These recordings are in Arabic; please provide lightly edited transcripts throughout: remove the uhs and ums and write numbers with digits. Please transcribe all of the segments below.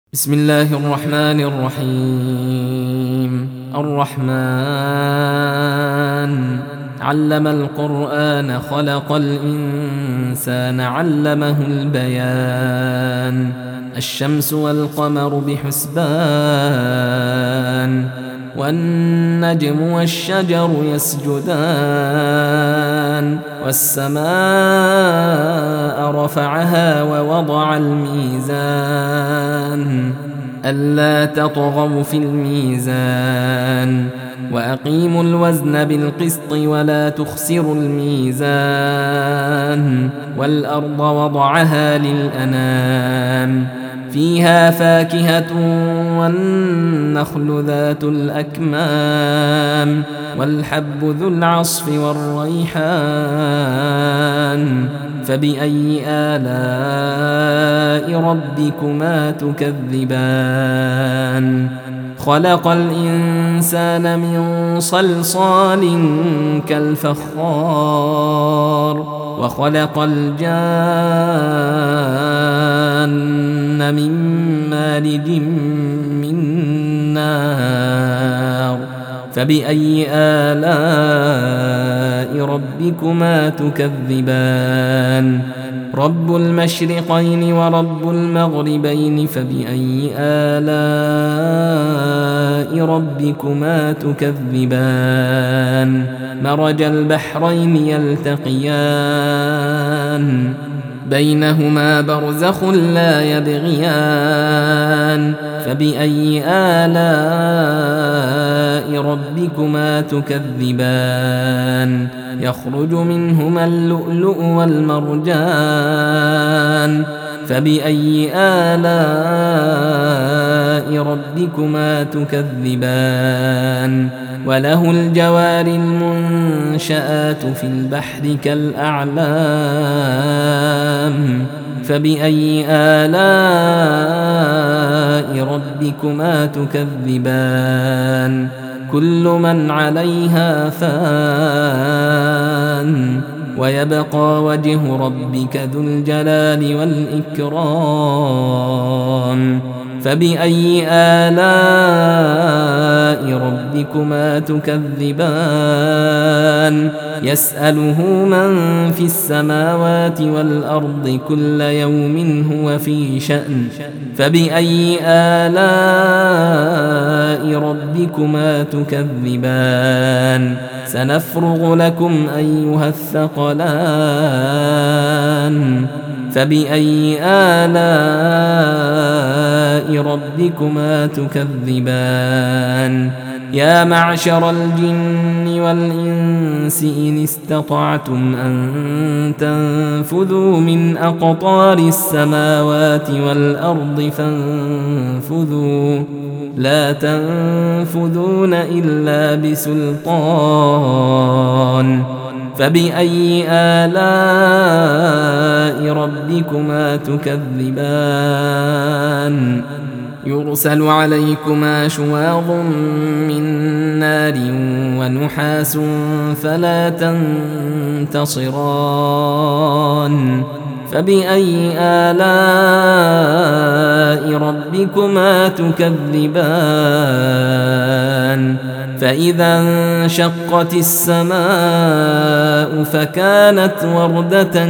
بسم الله الرحمن الرحيم. الرحمن علم القرآن خلق الإنسان علمه البيان. الشمس والقمر بحسبان والنجم والشجر يسجدان والسماء رفعها ووضع الميزان ألا تطغوا في الميزان وأقيموا الوزن بالقسط ولا تخسروا الميزان والأرض وضعها للأنام فيها فاكهة والنخل ذات الأكمام والحب ذو العصف والريحان فبأي آلاء ربكما تكذبان خلق الإنسان من صلصال كالفخار وخلق الجان من مارج من نار فبأي آلاء ربكما تكذبان رب المشرقين ورب المغربين فبأي آلاء ربكما تكذبان مرج البحرين يلتقيان بينهما برزخ لا يبغيان فبأي آلاء ربكما تكذبان يخرج منهما اللؤلؤ والمرجان فبأي آلاء ربكما تكذبان وله الجوار المنشآت في البحر كالأعلام فبأي آلاء ربكما تكذبان كل من عليها فان ويبقى وجه ربك ذو الجلال والإكرام فبأي آلاء ربكما تكذبان يسأله من في السماوات والأرض كل يوم هو في شأن فبأي آلاء ربكما تكذبان سنفرغ لكم أيها الثقلان فبأي آلاء ربكما تكذبان يا معشر الجن والإنس إن استطعتم أن تنفذوا من أقطار السماوات والأرض فانفذوا لا تنفذون إلا بسلطان فبأي آلاء ربكما تكذبان يرسل عليكما شواظ من نار ونحاس فلا تنتصران فبأي آلاء ربكما تكذبان فإذا انشقت السماء فكانت وردة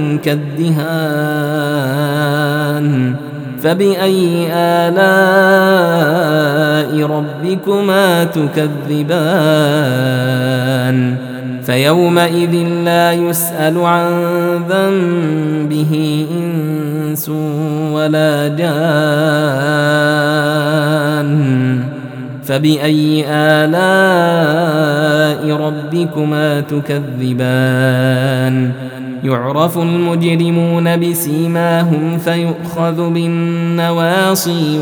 كالدهان فبأي آلاء ربكما تكذبان فيومئذ لا يسأل عن ذنبه إنس ولا جان فبأي آلاء ربكما تكذبان يعرف المجرمون بسيماهم فيؤخذ بالنواصي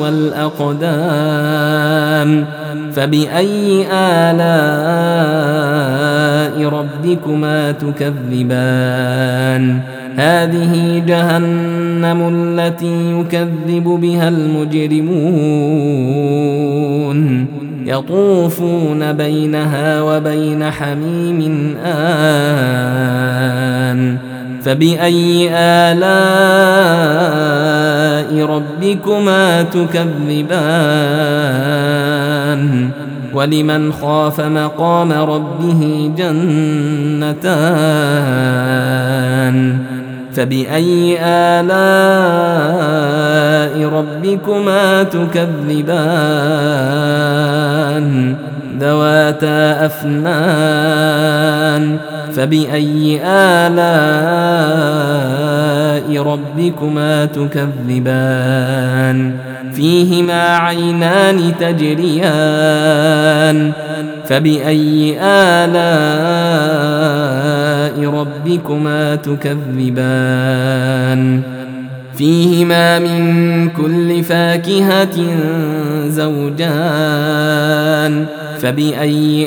والأقدام فبأي آلاء ربكما تكذبان هذه جهنم التي يكذب بها المجرمون يطوفون بينها وبين حميم آن فبأي آلاء ربكما تكذبان ولمن خاف مقام ربه جنتان فبأي آلاء ربكما تكذبان ذواتا أفنان فبأي آلاء ربكما تكذبان فيهما عينان تجريان فبأي آلاء ربكما تكذبان فيهما من كل فاكهة زوجان فبأي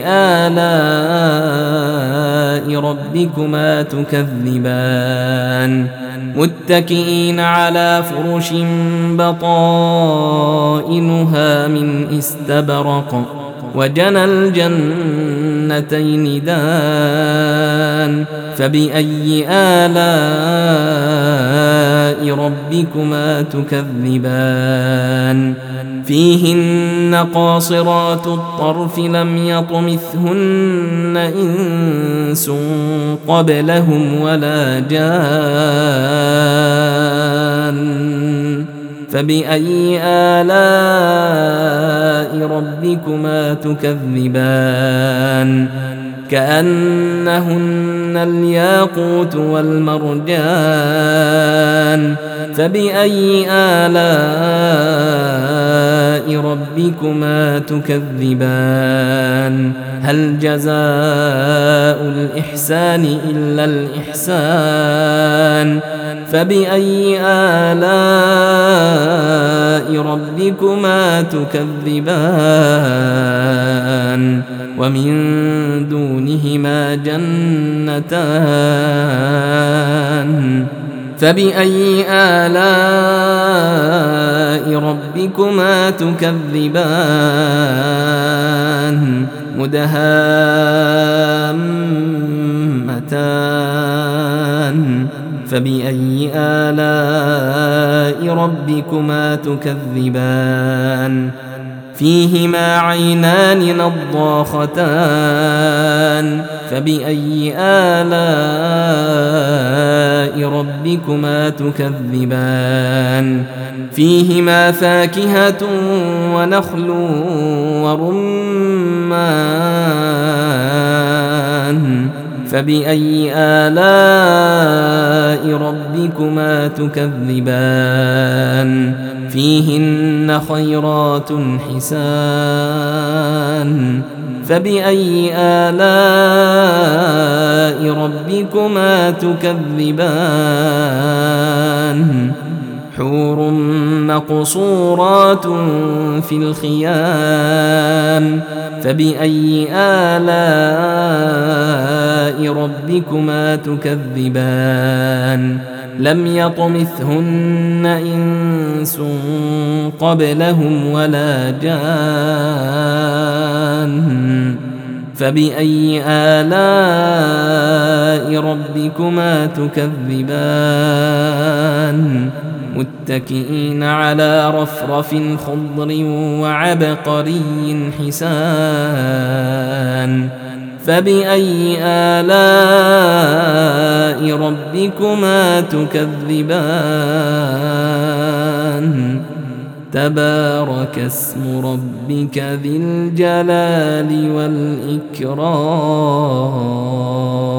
آلاء ربكما تكذبان متكئين على فرش بطائنها من استبرق وجنى الجنتين دان فبأي آلاء ربكما تكذبان فيهن قاصرات الطرف لم يطمثهن إنس قبلهم ولا جان فبأي آلاء ربكما تكذبان كأنهن الياقوت والمرجان فبأي آلاء ربكما تكذبان هل جزاء الإحسان إلا الإحسان فبأي آلاء ربكما تكذبان ومن دونهما جنتان فبأي آلاء ربكما تكذبان مدهامتان فبأي آلاء ربكما تكذبان فيهما عينان نضاختان فبأي آلاء ربكما تكذبان فيهما فاكهة ونخل ورمان فبأي آلاء ربكما تكذبان فيهن خيرات حسان فبأي آلاء ربكما تكذبان حور مقصورات في الخيام فبأي آلاء ربكما تكذبان لم يطمثهن إنس قبلهم ولا جان فبأي آلاء ربكما تكذبان متكئين على رفرف خضر وعبقري حسان فبأي آلاء ربكما تكذبان تبارك اسم ربك ذي الجلال والإكرام